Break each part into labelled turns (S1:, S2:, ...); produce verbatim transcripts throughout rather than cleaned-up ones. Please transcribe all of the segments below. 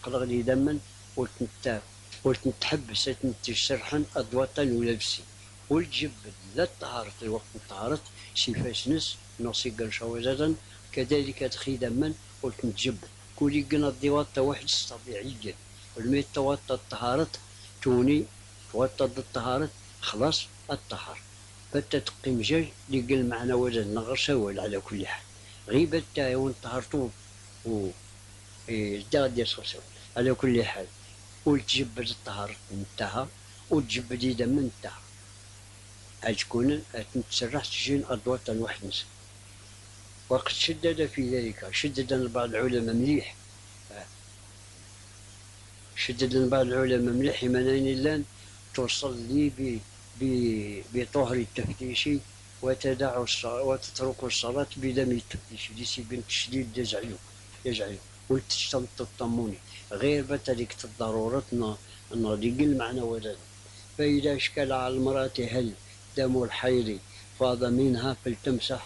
S1: قلغ لي دما ولتنتا ولتنتحبس تنتشرحن أدوطن ولا بسي والجبد لا طهارت الوقت طهارت سي فاسنس نصي قرشاوزادا كذلك تخي دما ولتنتجبد كولي قنا الديوات واحد طبيعيا والميت توات الطهارت توني توات الطهارت خلاص الطهر بتا تقيم جاج اللي قال معنا ولا نغرساول على كل حال غيبة تاعي وين طهرتو و ازداد يصرسو على كل حال وتجبد الطهر نتاها وتجبد يدا من نتاها أتكون تسرح تجين أدوات واحد نسا وقد شدد في ذلك شدد بعض العلماء مليح شدد بعض العلماء مليح منين لان تصلي ب بطهر التفتيش وتدع الصلاة وتترك الصلاة بدم التفتيش ديسي بنت شديد يجعلو يجعلو وتشتمت الطموني غير بتلك الضرورة نضيق المعنى ولا فإذا اشكل على المرأة هل دم الحيض فاض منها فلتمسح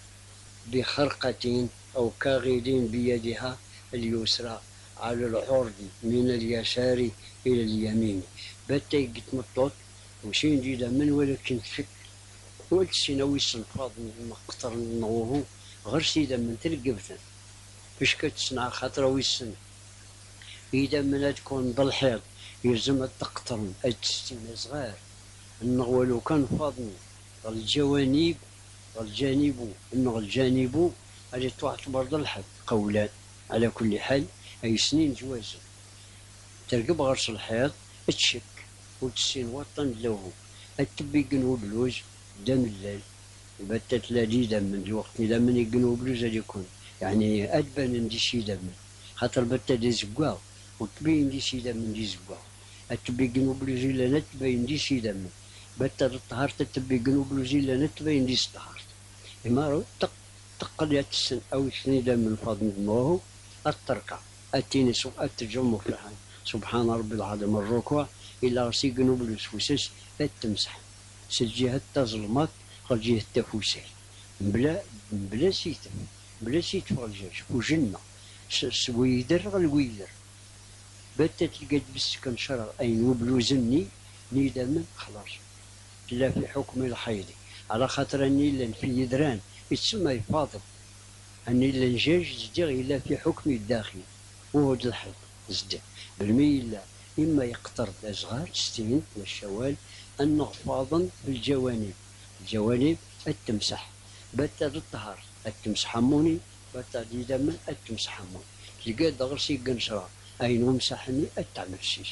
S1: بخرقة أو كاغد بيدها اليسرى على العرض من اليسار إلى اليمين بتى مطلط وشين جيدا من ولكن فك ولت سينوي الصنفاض من مقطر نوه غير سيدا من تلقبتن فاش كتصنع خاطر ويسن إذا من تكون بالحيض يلزم تقطرن أجتين صغار النغولو كان فاضني الجوانب الجانب النغ الجانب اللي تعتبر ضلحد قولان على كل حال أي سنين جواز ترقب غرس الحيض تشك وتسين وطن له التبي قنو بلوز دم الليل بتت لدي دم من الوقت لمن يقنو بلوز يكون يعني أدبن ندي شي دم خاطر بتا دي زقاو وتبي ندي شي دم ندي زقاو التبي قنو بلوز إلا نتبي ندي شي دم بتا الطهارت التبي قنو بلوز إلا نتبي ندي طهارت إما تق تقل يتسن أو سني دم من فضل دموه التركة التنس التجمع في الحال سبحان ربي العظيم الركوع إلا رسي قنو بلوز فوسس التمسح سجيها التظلمات غير جهة التفوسيل بلا بلا سيتم بلا سيت فالجاج وجنة سويدر غير ويدر بتا تلقى بالسكن شرع أين وبلوزني نيدا خلاص لا في حكم الحيض على خاطر اني لان في يدران يتسمى يفاضل اني لان جاج زدير الا في حكم الداخل وهو الحيض زدير بالميلا اما يقطر الازغار ستين من الشوال انه فاضا في الجوانب الجوانب التمسح بتا الطهر التمسح هموني بتا دي دم التمسح هموني تلقى دغرسي قنشرة اين ومسحني التعمل سيس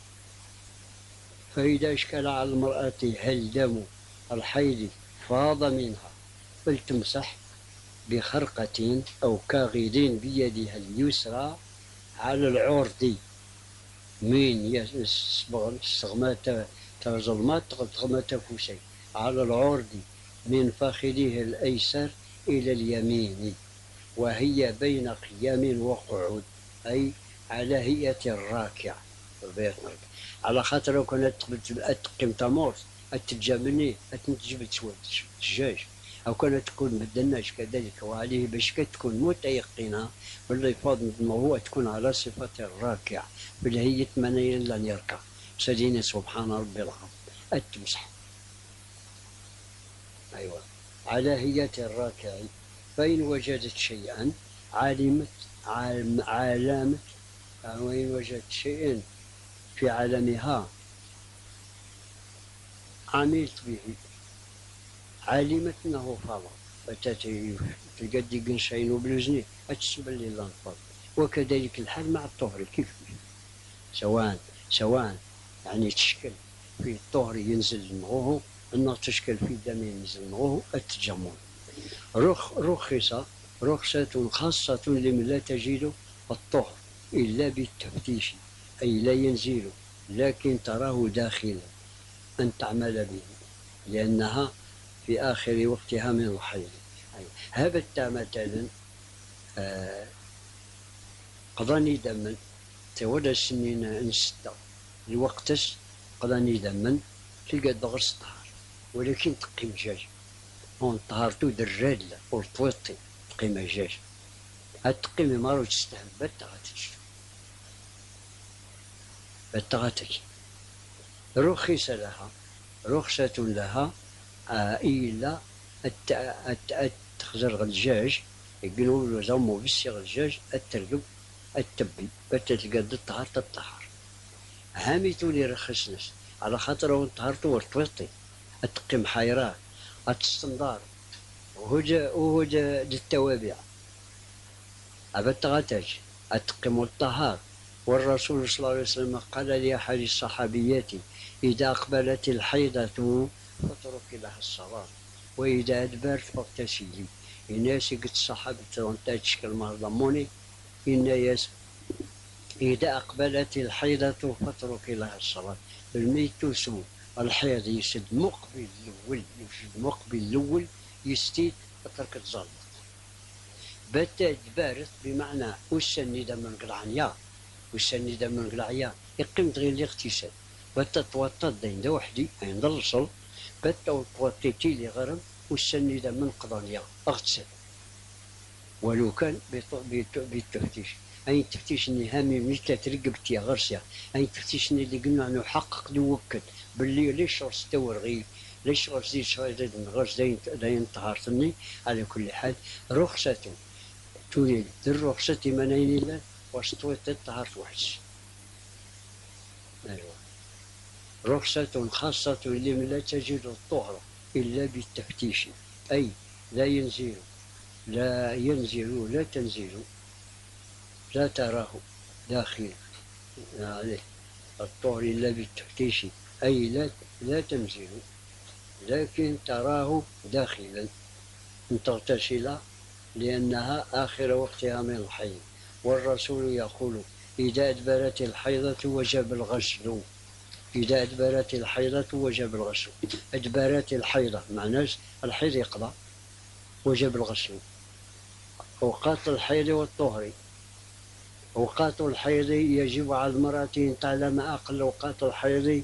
S1: فإذا اشكل على المرأة هل دم الحيض فاض منها فلتمسح بخرقة أو كاغد بيدها اليسرى على العرض من استغمات تظلمات تغمات فوسي على العرض من فخذه الأيسر إلى اليمين وهي بين قيام وقعود أي على هيئة الراكع على خاطر لو كانت تقيم تموت التجامني التجيب تسود الدجاج او كانت تكون مدناش كذلك وعليه باش كتكون متيقنه باللي فاضل هو تكون على صفه الراكع بالهيئه من لن يركع سدينا سبحان ربي العظيم التمسح ايوه على هيئه الراكع فإن وجدت شيئا علمت علامة وإن وجدت شيئا في علمها عملت به علمت انه فاض فتاتي تلقى قنشين وبلوزني اتسبل لي الانفاض وكذلك الحال مع الطهر كيف سواء سواء يعني تشكل في الطهر ينزل نغوه انه تشكل في الدم ينزل نغوه التجمل رخ رخص رخصة خاصة لمن لا تجد الطهر إلا بالتفتيش أي لا ينزل لكن تراه داخلا أن تعمل به لأنها في آخر وقتها من الحيض هذا التاء مثلا آه قضاني دما تولى السنين نستة الوقتس قضاني دما تلقى دغرس طهر ولكن تقيم جاج هون طهرتو دراد ورطوطي تقيم جاج هاد تقيمي مارو تستهبت غاتجي بتغتك رخص لها رخصة لها إلا تخزر الدجاج يقولوا له زمو بسي الدجاج الترقب التبي بتتقد الطهر تطهر هامي تولي رخصنس على خاطر وانت طهرتو ورطوطي التقيم حيراه التستنضار وهجا وهجا للتوابع أبتغتج التقيم الطهار. والرسول صلى الله عليه وسلم قال لأحد الصحابيات إذا أقبلت الحيضة فاترك لها الصلاة وإذا أدبرت فاغتسلي. الناس قد الصحابة تونتاج شكل مرضموني الناس إذا أقبلت الحيضة فاترك لها الصلاة. الميت سو الحيض يسد مقبل الأول يسد مقبل الأول يستيد فترك تزلط بتا دبارت بمعنى وسني دم القلعنيا وسني دم القلعيا يقيم غير الاغتسال بتا توطط دين دا وحدي عند الوصل بتا توطيتي لي غرم وسني دم القضانيا اغتسل ولو كان بالتفتيش أي تفتيش إني هامي ملي ترقبتي غرسيا أي تفتيش إني اللي قلنا أنه حقق نوكد باللي ليش غرس تورغي ليش غرس دي شايدة غرس داين داين طهارتني. على كل حال رخصة تولي الرخصة منين إلا واشتويت الطهار وحش. أيوة رخصة خاصة لمن لا تجد الطهر إلا بالتفتيش أي لا ينزل لا ينزل لا تنزل لا تراه داخل عليه الطهر إلا بالتفتيش أي لا لا تنزل لكن تراه داخلا أن تغتسل لأنها آخر وقتها من الحيض. والرسول يقول إذا أدبرت الحيضة وجب الغسل إذا أدبرت الحيضة وجب الغسل. أدبرت الحيضة معناش الحيض يقضى وجب الغسل. أوقات الحيض والطهر أوقات الحيض يجب على المرأة أن تعلم أقل أوقات الحيض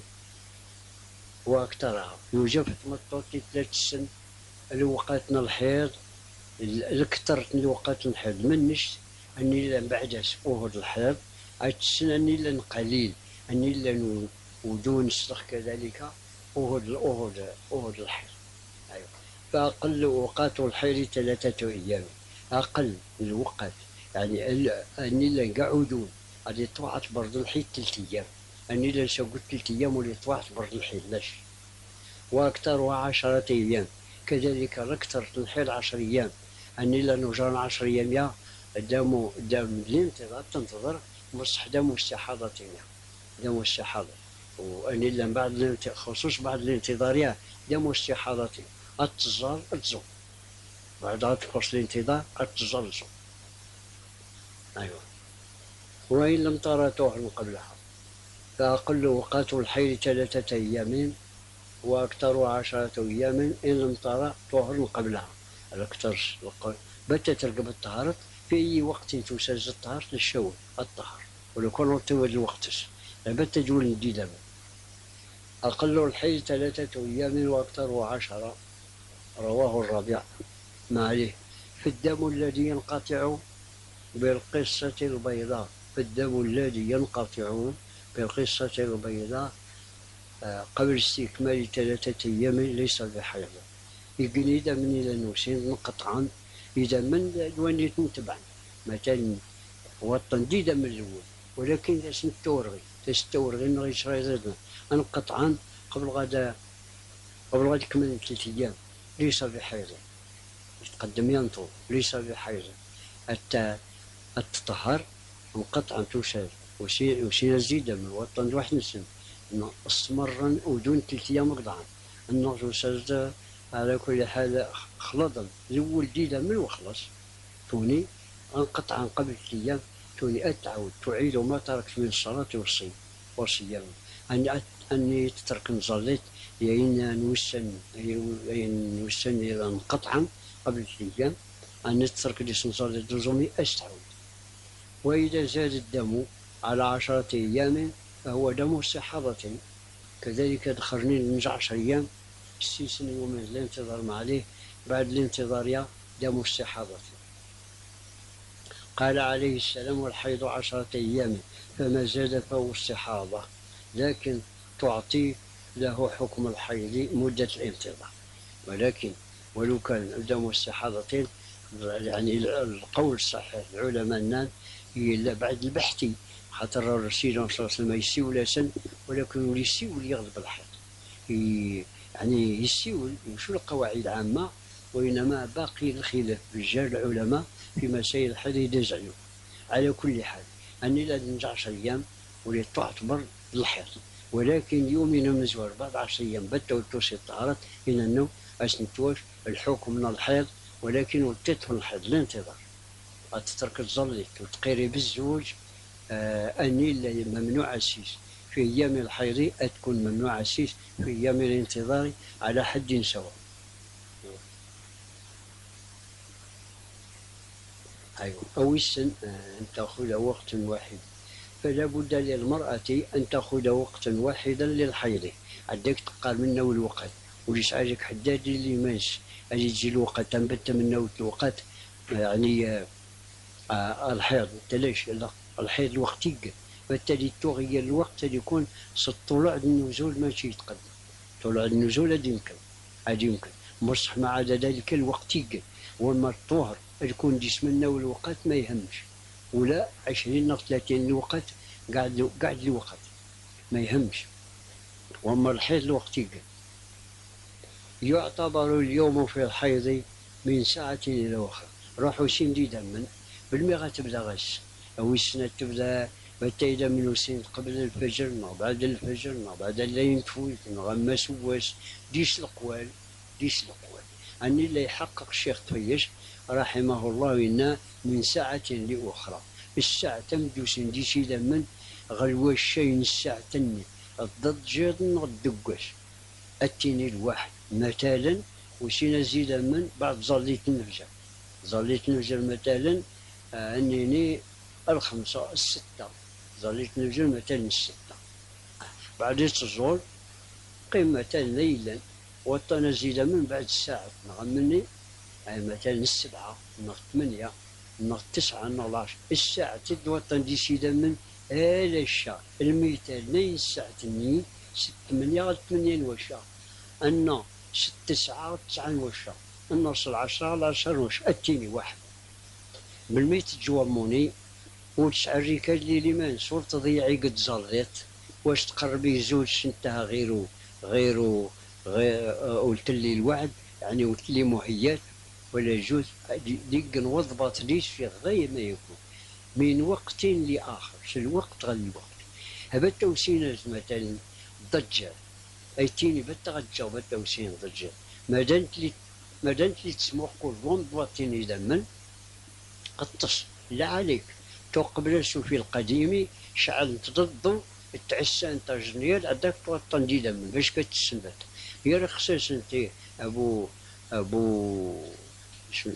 S1: وأكثرها. يوجب تمطوطي ثلاث سن لوقاتنا الحيض الكثر لوقات الحيض منش أني لن بعد أسبوع الحيض أتسن أني لن قليل أني لن ودون السلخ كذلك أهد أهد أهد الحيض. أيوة فأقل أوقات الحيض ثلاثة أيام أقل الوقت يعني أني لن قعدون هذه طوعت برد الحيض ثلاث أيام أني لن سقط ثلاث أيام ولي طوعت برد الحيض لاش. وأكثرها عشرة أيام كذلك الأكثر الحيض عشر أيام أني لن وجرنا عشر أيام يا دام دام الانتظار تنتظر مصح دم استحاضة دم استحاضة وأني لن بعد خصوص بعد الانتظار يا دم استحاضة التزار الزو بعد تقص الانتظار التزار الزو. أيوة وإن لم ترى طهر قبلها فأقل أوقات الحيض ثلاثة أيام وأكثر عشرة أيام إن لم ترى طهر قبلها. الأكثر بت ترقب الطهارة في أي وقت تسجل الطهارة للشوي الطهر ولو كان طويل الوقت بت تجول جديدة. أقل الحيض ثلاثة أيام وأكثر عشرة رواه الربيع ما عليه. في الدم الذي ينقطع بالقصة البيضاء في الدم الذي ينقطع بالقصة البيضاء قبل استكمال ثلاثة أيام ليس بحيض. يقول إذا من إلى نوسين قطعا إذا من وين تبعا مثلا وطن ديدا من الأول ولكن إذا سنتورغي تستورغي نغي شريطنا انقطعا قبل غدا قبل غدا يكمل ثلاث أيام ليس بحيض يتقدم ينطو ليس بحيض. حتى التطهر انقطعا توسال وشي وشي نزيد من وطن واحد نسن انه استمر ودون ثلاث ايام قطعا انه توسال. على كل حال خلطا الاول ديدا من وخلص توني انقطعا قبل ثلاث ايام توني اتعود تعيد ما تركت من الصلاه والصيام والصيام اني اني تترك نصليت لان نوسن لان نوسن اذا انقطعا قبل ثلاث ايام اني تترك لي نصلي لزومي استعود. واذا زاد الدم على عشرة ايام فهو دم استحاضة كذلك دخلني من عشر ايام السيسن يوم الانتظار ما عليه بعد الانتظار يا دم استحاضة. قال عليه السلام والحيض عشرة أيام فما زاد فهو استحاضة لكن تعطي له حكم الحيض مدة الانتظار. ولكن ولو كان قدام استحاضتين، يعني القول الصحيح العلماء النان هي بعد البحث، خاطر الرسول صلى الله عليه وسلم يسيول سن، ولكن يسيول يغلب الحيض، يعني يسيول شو القواعد العامة، وإنما باقي الخلاف رجال العلماء في مسائل الحيض يدزعوا. على كل حال أني لا نرجع عشر أيام ولا تعتبر الحيض، ولكن يومين من الزواج بعد عشر أيام بتا وتوصي طهارت إن أنه أسنتوش الحكم من الحيض، ولكن وتدخل الحيض الانتظار أتترك تظلت وتقيري بالزوج. آه أني ممنوع السيس في أيام الحيض، أتكون ممنوع السيس في أيام الانتظار على حد سواء. أيوة. أو السن أن تأخذ وقت واحد، فلا بد للمرأة أن تأخذ وقتا واحدا للحيض، عندك تقال منه الوقت، وليس عاجك حداد اللي ماش اللي تجي الوقت تنبت منه الوقت، يعني آه آه الحيض تلاش لا الحيض الوقتي، بالتالي تغير الوقت اللي يكون طلوع النزول ماشي يتقدم، طلوع النزول هذا يمكن هذا يمكن مصح مع ذلك الوقتي، وما الطهر يكون جسمنا والوقت ما يهمش، ولا عشرين أو ثلاثين الوقت قاعد قاعد الوقت ما يهمش. وأما الحيض الوقتي يعتبر اليوم في الحيض من ساعة إلى أخرى. راحوا سين دي دمن بالمي تبدا غش، أو السنة تبدا بتايدا من سين قبل الفجر، ما بعد الفجر، ما بعد الليل تفوت، ما سواس ديش القوال ديش القوال. أني لا يحقق الشيخ طفيش رحمه الله إنا من ساعة لأخرى، الساعة تمدوس ديشي دمن غلوش شين الساعة تني الضجر الدقش التيني الواحد مثلا، وسينا زيد من بعد ظليت النفجر، ظليت النفجر مثلا آه أنني الخمسة الستة، ظليت النفجر مثلا الستة، بعد الظهر قيمة ليلا، وطنا زيد من بعد الساعة نغمني يعني مثلا السبعة نغ ثمانية نغ تسعة نغ العشر، الساعة تدوطن دي سيدا من آل الشهر المثال نين الساعة تنين ست ثمانية ثمانين وشهر، أن ست تسعة تسعة وشهر، النص العشرة العشر وشهر التيني واحد. بالميت تجواموني وتسع الركاز اللي لمن صور تضيعي قد زلغيت، واش تقربي زوج سنتها غيرو غيرو غير قلت لي الوعد، يعني قلت لي مهيات ولا يجوز ديك نوضبط ليش في غاية ما يكون من وقت لآخر، شو الوقت غير الوقت. هذا التوسين مثلا ضجة أيتيني بتغجى بالتوسين ضجة، ما دامت لي ما دامت لي تسمح كل ضبطيني دما قطش لا عليك تو قبل في القديم شعل تضدو تعسى انت جنيال عندك توطن دي دم باش كتسنبت يا رخصيص انت ابو ابو شو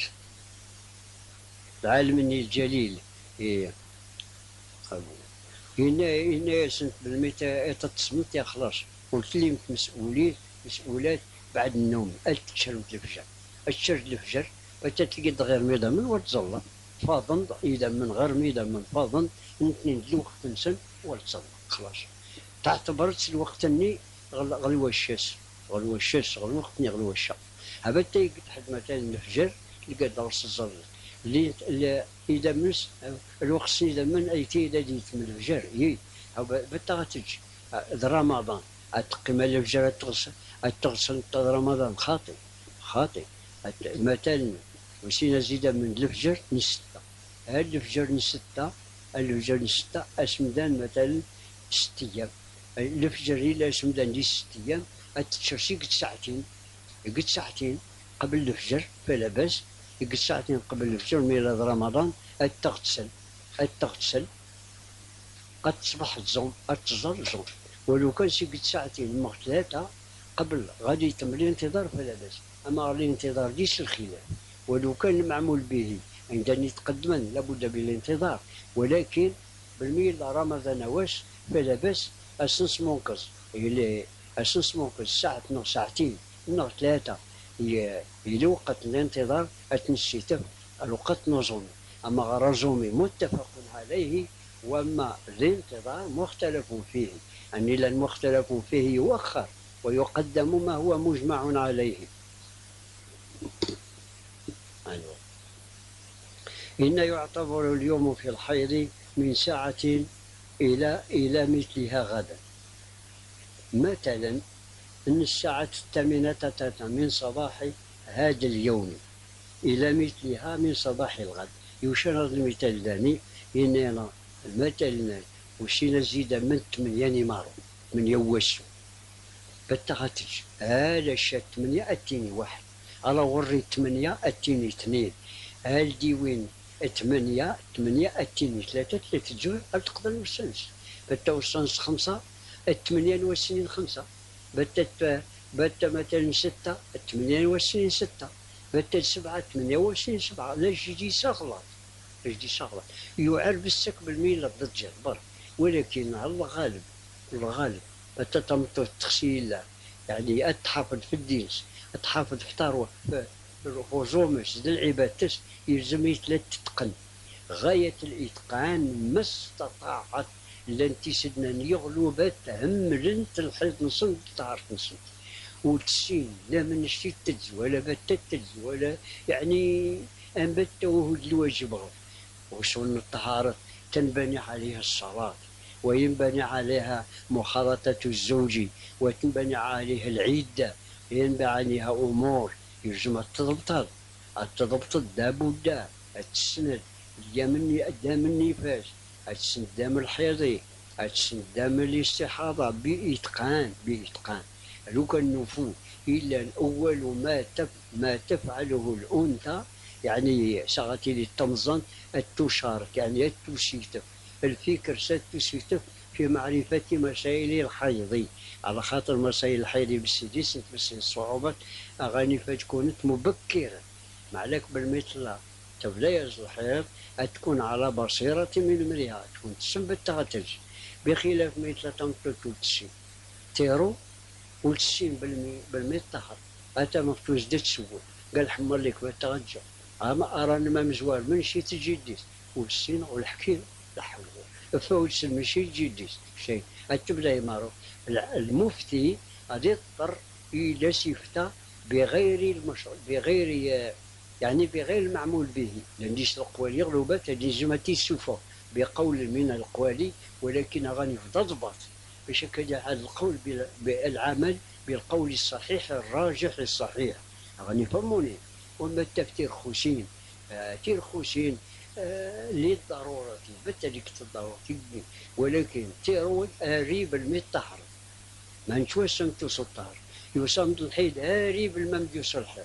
S1: العالمني الجليل إيه ابو هنا هنا سنت بالميتا تتصمت يا خلاص قلت لي مسؤولين مسؤولات بعد النوم التشرد الفجر الشرد الفجر وتتلقى غير ميدا من وتزلط فاضن اذا من غير ميدا من فاضن الاثنين الوقت نسن وتزلط خلاص تعتبرت الوقت اني غلوة الشاس غلوة الشاس غلوة وقتني غلوة الشا هذا تيقد حد مثلا الفجر تلقى درس الزلط اللي اذا منس الوقت اذا من ايتي اذا ديت من الفجر هي بتا تجي رمضان اتقيم الفجر تغسل تغسل رمضان خاطئ خاطئ مثلا وسينا زيدا من الفجر نستة هاد الفجر نستة الفجر نستة اسمدان مثلا ست ايام الفجر الى اسمدان دي ست ايام اتشرسي قد ساعتين قد ساعتين قبل الفجر فلا باس قد ساعتين قبل الفجر ميلاد رمضان التغتسل التغتسل قد تصبح الزوم التزر الزوم ولو كان شي قد ساعتين مع ثلاثة قبل غادي يتم الانتظار فلا باس اما الانتظار ديش الخلاف ولو كان معمول به عندما يتقدما لابد بالانتظار ولكن بالميل رمضان واش فلا باس اسنس منقص اللي اسنس منقص ساعة نو ساعتين نو ثلاثة إلى وقت الانتظار أتنسيته الوقت نظمي أما رزومي متفق عليه وأما الانتظار مختلف فيه، يعني لأن مختلف فيه يؤخر ويقدم ما هو مجمع عليه. أيوة. إن يعتبر اليوم في الحيض من ساعة إلى إلى مثلها غدا. مثلا أن الساعة الثامنة من صباح هذا اليوم إلى مثلها من صباح الغد. يشير المثال داني إننا المثل وشينا زيدا من ثمانية مارو من يوسو بتغتج هذا الشات ثمانية أتيني واحد على وري ثمانية أتيني اثنين هال ديوين ثمانية ثمانية أتيني ثلاثة ثلاثة جوع تقدر نوصلش بتا وصلش خمسة الثمانية نوسنين خمسة بتا بتا مثلا ستة الثمانية نوسنين ستة بتا سبعة ثمانية وعشرين سبعة. لاش يجي شغلات لاش يجي شغلات يعرف السك بالميلة ضد برك، ولكن على الغالب الغالب بتا تمطر التخسيل يعني أتحافظ في الدينس أتحافظ في تاروح في الرجومش ذي العبادتس يلزم يتلات تتقن غاية الإتقان ما استطاعت لن تسدنا يغلو بات هم لن تلحظ نصن تعرف نصن وتسين لا من شتي تتز ولا بات تتز ولا يعني أنبت وهد الواجب غير وصلنا الطهارة تنبني عليها الصلاة وينبني عليها مخالطة الزوج وتنبني عليها العدة ينبني عليها أمور يلزم التضبط التضبط دابودا التسند اليمني قدام النفاس التسند دام الحيضي التسند دام الاستحاضة بإتقان بإتقان لو كان نفو إلا الأول ما تف ما تفعله الأنثى يعني ساعتي للتمزن التشارك يعني التوسيتف الفكر ستوسيتف في معرفة مسائل الحيض على خاطر مسائل الحيض بالسيدي تمثل الصعوبات أغاني فتكون مبكرة معلك بالمثل تبدا الحيض تكون على بصيرة من أمرها تكون تسبت تغتج بخلاف مثل تنطلق وتسي تيرو وتسين بالمي بالمي طهر أتا مفتوز ديت سوول قال حمر لك ما تغجر أما أراني ما مزوار من شي تجديس والسين والحكيم لا حول ولا قوة فوتسن ماشي تجديس شيء أتبدا يمارو المفتي غادي يضطر إلى سيفتا بغير المشروع بغير يعني بغير المعمول به لأن ديش القوالي يغلبات لازمتي السوفة بقول من القوالي ولكن غادي تضبط باش هكذا هذا القول بالعمل بالقول الصحيح الراجح الصحيح غادي يفهموني. وما التفكير خوشين آه تير خوشين آه للضرورة بالتالي الضرورة ولكن تيرون قريب المطهر ما نشوفش توصل الطهر يوصل الحيد قريب الممدي صلحه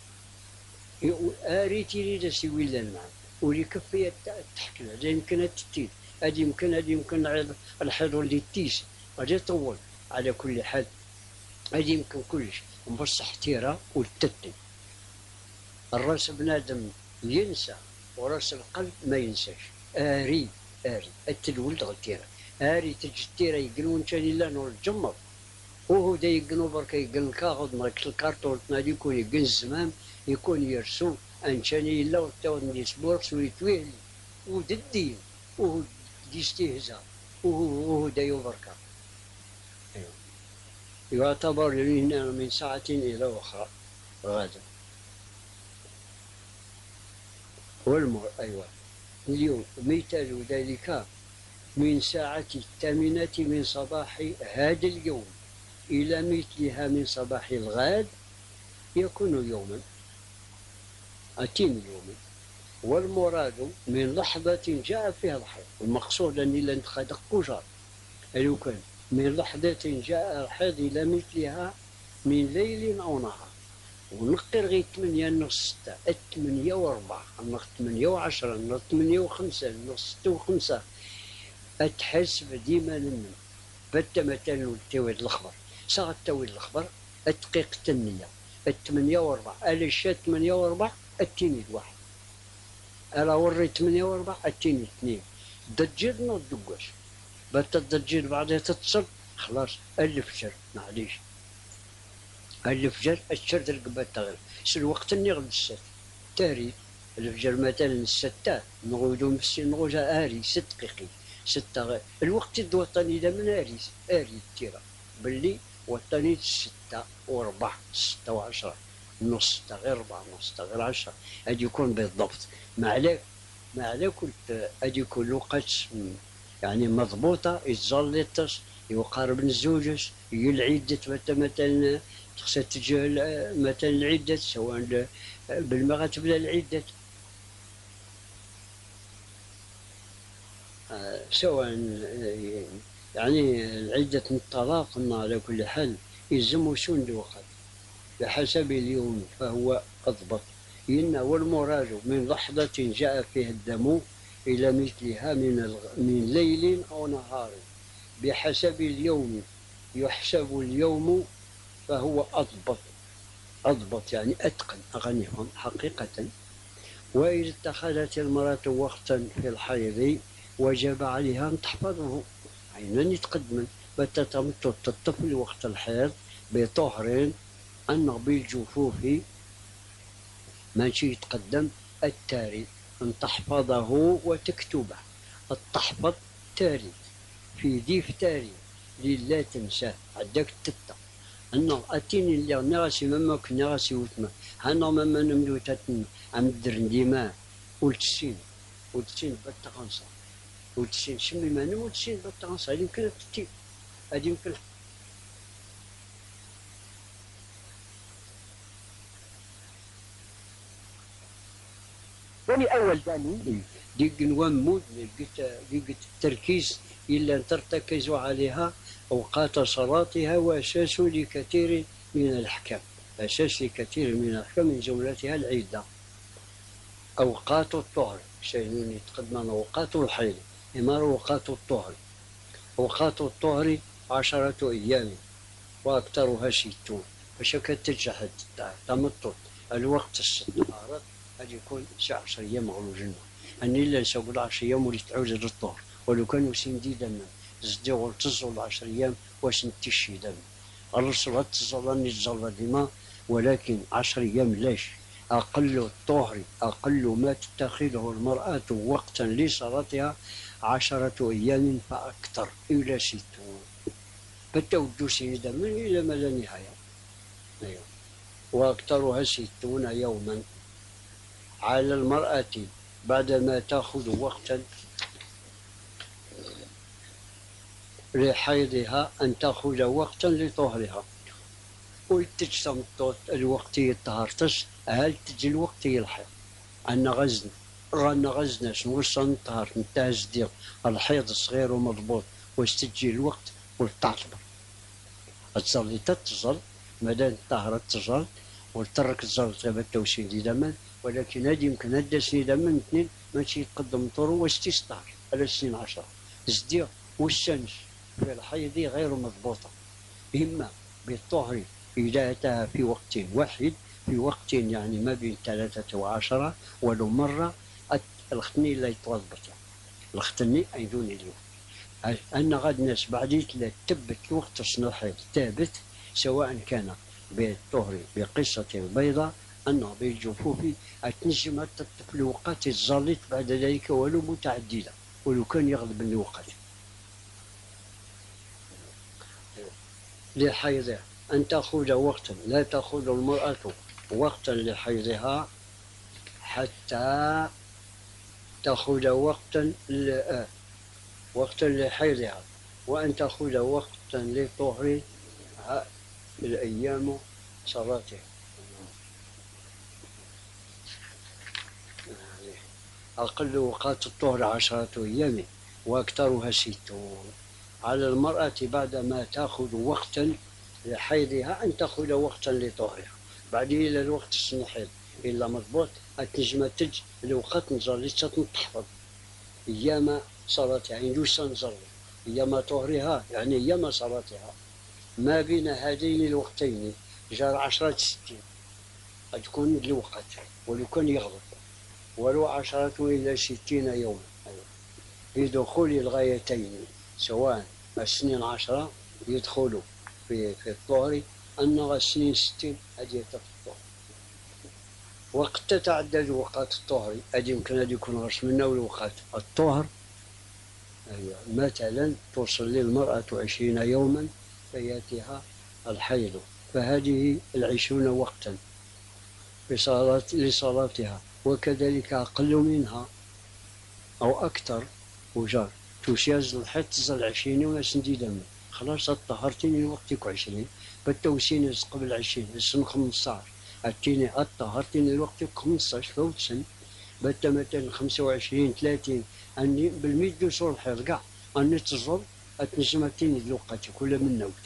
S1: اري تيري دا سوي لنا ولي كفيه تحكي هذا يمكن تتيل هذه يمكن هذه يمكن الحيض اللي تيس غادي يطول على كل حال هذه يمكن كلش بصح تيرا والتتن الراس بنادم ينسى وراس القلب ما ينساش اري اري التلولد غتيرا اري تجتيرا يقنون تاني لا نور الجمر وهو دا يقنو برك يقن الكاغد مارك الكارطون نادي يكون يقن الزمام يكون يرسو انشاني لا وتاون يسبور سويتويل وددين وهو ديستهزاء وهو وهو دا يبركا يعتبر لنا من ساعة إلى أخرى غدا والمر أيوة اليوم مثال ذلك من ساعة الثامنة من صباح هذا اليوم إلى مثلها من صباح الغد يكون يوما أتين يوما والمراد من لحظة جاء فيها الحيض المقصود أني لن تخدق قجر لو كان من لحظة جاء الحيض إلى مثلها من ليل أو نهار ونقر غير ثمانية نص ستة الثمانية وربعة النص ثمانية وعشرة النص ثمانية وخمسة النص ستة وخمسة أتحسب ديما من بدا مثلا التويد الأخضر ساعة التويد الأخضر الدقيق التنية الثمانية وربعة ألا ثمانية وربعة التيني واحد ألا وري ثمانية وربعة التيني اثنين دجير نو دقاش بتا الدجير بعدها تتصل خلاص الفجر معليش الفجر الشرد القبات تغلب سي الوقت اللي غد السات تاري الفجر مثلا الستات نغودو مسي نغوجا آري ست دقيقي ستة غير الوقت الوطني دا من اريس اري التيرا باللي وطني ستة وربع ستة وعشرة نص تا غير ربعة نص تا غير عشرة هادي يكون بالضبط. ما عليك ما عليك قلت هادي يكون الوقت يعني مضبوطة يتزلطش يقارب من الزوجش هي العدة مثلا خصها تجي مثلا العدة سواء بالما غتبدا العدة سواء يعني العدة من الطلاق على كل حال يلزم وشون الوقت بحسب اليوم فهو أضبط. إن والمراد من لحظة جاء فيها الدم إلى مثلها من من ليل أو نهار بحسب اليوم يحسب اليوم فهو أضبط أضبط يعني أتقن أغنيهم حقيقة. وإذا اتخذت المرأة وقتا في الحيض وجب عليها أن تحفظه عينا يتقدم بتتمتع الطفل وقت الحيض بطهر أن بالجفوف ماشي يتقدم التاري أن تحفظه وتكتبه. التحفظ تاري في ديف تاري للا تنساه عندك تتا أنه أتيني اللي نغسي مماك نغسي وثما هانا مما نمدو تاتن عم درن ديما ولتسين ولتسين بطغنصة ولتسين شمي ما نم ولتسين بطغنصة هذه يمكن تتي هذه يمكن ولي أول داني ديك نومود لقيت لقيت التركيز إلا أن ترتكز عليها أوقات صلاتها وأساس لكثير من الأحكام أساس لكثير من الأحكام من جملتها العدة. أوقات الطهر شيء يتقدم أوقات الحيض إما أوقات الطهر. أوقات الطهر عشرة أيام وأكثرها ستون فاش كتجحد تمطط الوقت الست نهارات غادي يكون شي عشر أيام غلو جنة أني لا نسوق عشر أيام وليت تعود للطهر ولو كان وسين دي دم زدي غلتزول عشر أيام واش نتشي دم الرسول هتزول نتزول ديما ولكن عشر أيام لاش أقل الطهر أقل ما تتخذه المرأة وقتا لصلاتها عشرة أيام فأكثر إلى ستون بالتوجه سيدا من إلى ما لا نهاية. أيوة. وأكثرها ستون يوما على المرأة بعدما تأخذ وقتا لحيضها أن تأخذ وقتا لطهرها وتجتمع الوقت يطهرتش هل تجي الوقت يلحق أن غزن رانا غزنا شنو نطهر نتاز ديال الحيض صغير ومضبوط واش تجي الوقت وتعتبر تصلي تتصل مادام طهرت تزل وترك تزل غير التوسيل دي دمان ولكن هذه يمكن هدا سنين دمان اثنين ماشي يتقدم طرو واش تستهر على سنين عشرة زدير والشمس في الحيض غير مضبوطة إما بالطهر إذا أتاها في وقت واحد في وقت يعني ما بين ثلاثة وعشرة ولو مرة الختني لا يتوضبط الختني أيدون اليوم أن غاد ناس بعديت لا تبت الوقت الصناحي ثابت سواء كان بالطهر بقصة البيضاء أنه بالجفوف أتنجم الطفل الوقت الزليط بعد ذلك ولو متعددة ولو كان يغلب الوقت لحيضها أن تأخذ وقتا لا تأخذ المرأة وقتا لحيضها حتى تأخذ وقتا ل... وقتا لحيضها وأن تأخذ وقتا لطهرها الأيام صلاتها. أقل وقت الطهر عشرة أيام وأكثرها ستون على المرأة بعدما تأخذ وقتا لحيضها أن تأخذ وقتا لطهرها بعد إلى الوقت الصنحيض إلا مضبوط أتنجم تج الوقت نزل تحفظ أيام صلاتها يعني دوش نزل أيام طهرها يعني أيام صلاتها ما بين هذين الوقتين جار عشرة ستين تكون الوقت ولو كان يغلط ولو عشرة إلى ستين يوما بدخول الغايتين سواء السنين عشرة يدخلوا في في الطهر أن السنين ستين هذه الطهر وقت تتعدد وقت الطهر هذه يمكن أن يكون غش منه الوقت الطهر أيوة. مثلا تصلي المرأة عشرين يوما فيأتيها الحيض، فهذه العشرون وقتا لصلاة لصلاتها، وكذلك أقل منها أو أكثر وجار توشيز الحيض تزال عشرين يوم سنديدا خلاص طهرتني وقتك عشرين بالتوسين قبل عشرين السن خمسطاش أتيني طهرتني وقتك خمسطاش فوت سن بتا مثلا خمسة وعشرين ثلاثين أني بالميت دوسور الحيض كاع أني تزول أتنجمتيني لوقتك ولا من نوت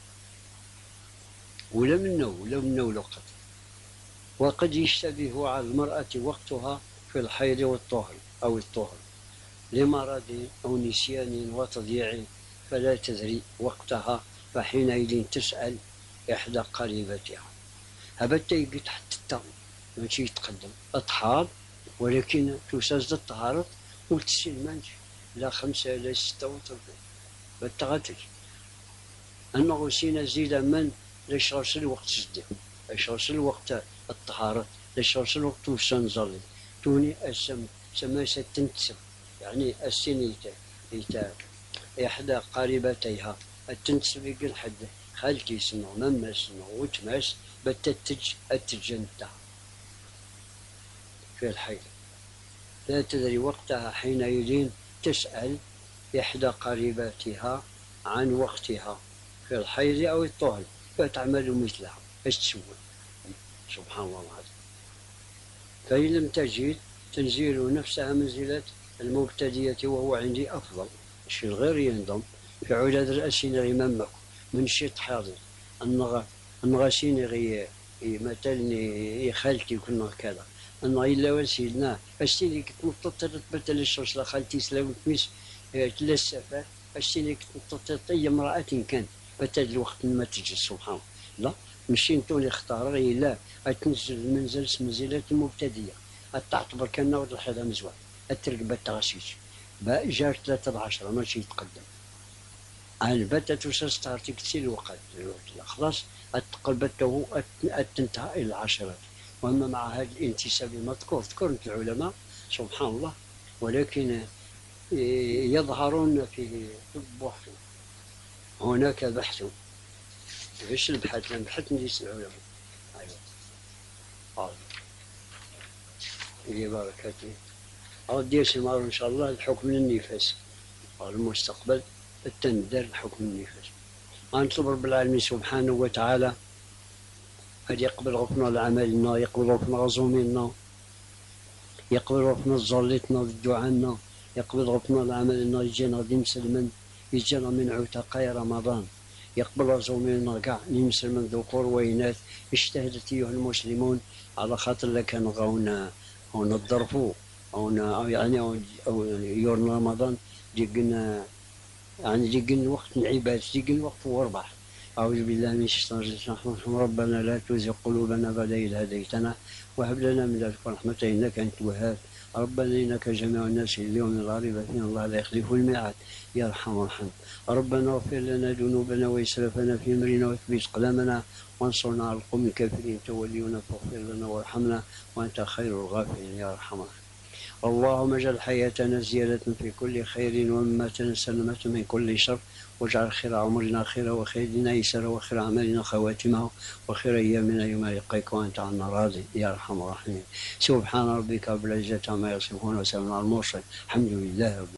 S1: ولا من نو ولا من نو لوقت. وقد يشتبه على المرأة وقتها في الحيض والطهر أو الطهر لمرض أو نسيان وتضييع فلا تدري وقتها، فحينئذ تسأل إحدى قريبتها. هبت يقول حتى التم ماشي يتقدم أطهار، ولكن تساز الطهارة وتسيل مانش لا خمسة لا ستة وتربع بتغتج أنه سينا زيد من ليش راسل وقت سدي ليش راسل وقت الطهارة ليش راسل وقت وسنزلي توني السم سماسة تنتسب يعني السنيتة إيتا إحدى قريبتيها التنتسب يقول حد خالتي سنو مما سنو وتماس بتتج التجنتها في الحيض لا تدري وقتها، حينئذ تسأل إحدى قريباتها عن وقتها في الحيض أو الطهر فتعمل مثلها. ايش تسوي؟ سبحان الله العظيم. فإن لم تجد تنزيل نفسها منزلة المبتدية، وهو عندي أفضل. الشيء الغير ينضم في عدد الأسنة أمامك من شيط حاضر النغا النغاسين غي مثلا خالتي كنا كذا أنا إلا وسيدنا أشتري كنت مضطر تبدل الشوش لخالتي سلاوي كميس تلسفة أشتري كنت مضطر أي امرأة كان بتد الوقت ما تجي سبحان الله. لا مشي نتوني اختار غي لا أتنزل المنزل منزلة المبتدية أتعتبر كان نور الحيضة مزوال أترك بتغسيش بقى جار ثلاثة عشرة ماشي يتقدم أنا بتا تستارتي كثير الوقت خلاص أتقلبته أتنتهى إلى العشرات. وأما مع هذا الانتساب المذكور ذكرت العلماء سبحان الله، ولكن يظهرون في بحث هناك بحث ايش البحث؟ لان بحث ليس العلماء. ايوه حاضر يجي بركاته أودي سمار إن شاء الله الحكم للنفس المستقبل التندر الحكم النفس. أنطلب رب العالمين سبحانه وتعالى أن يقبل غفنا لعملنا، يقبل غفنا غزومنا، يقبل غفنا ظلتنا بدعانا، يقبل غفنا لعملنا يجينا غادي مسلما يجينا من عتقاء رمضان، يقبل غزومنا كاع مسلما ذكور وإناث اجتهدت أيها المسلمون على خاطر لك نغاونا أو نضرفوا أو يعني أو يورن رمضان ديقنا يعني ديقنا وقت العباد ديقنا وقت وربح. أعوذ بالله من الشيطان الرجيم. ربنا لا تزغ قلوبنا بعد إذ هديتنا وهب لنا من لدنك رحمة إنك أنت الوهاب. ربنا إنك جميع الناس اليوم لا ريب فيه الله لا يخلف الميعاد يا أرحم الراحمين. ربنا اغفر لنا ذنوبنا وإسرافنا في أمرنا وثبت أقدامنا وانصرنا على القوم الكافرين. تولينا فاغفر لنا وارحمنا وأنت خير الغافرين يا أرحم الراحمين. اللهم اجعل حياتنا زيادة في كل خير ومماتنا سلامة من كل شر، واجعل خير عمرنا خيرا وخير ديننا يسرا وخير عملنا خواتمه وخير أيامنا يوم يلقيك وأنت عنا راضي يا أرحم الراحمين. سبحان ربك رب العزة عما يصفون وسلام على المرسلين الحمد لله رب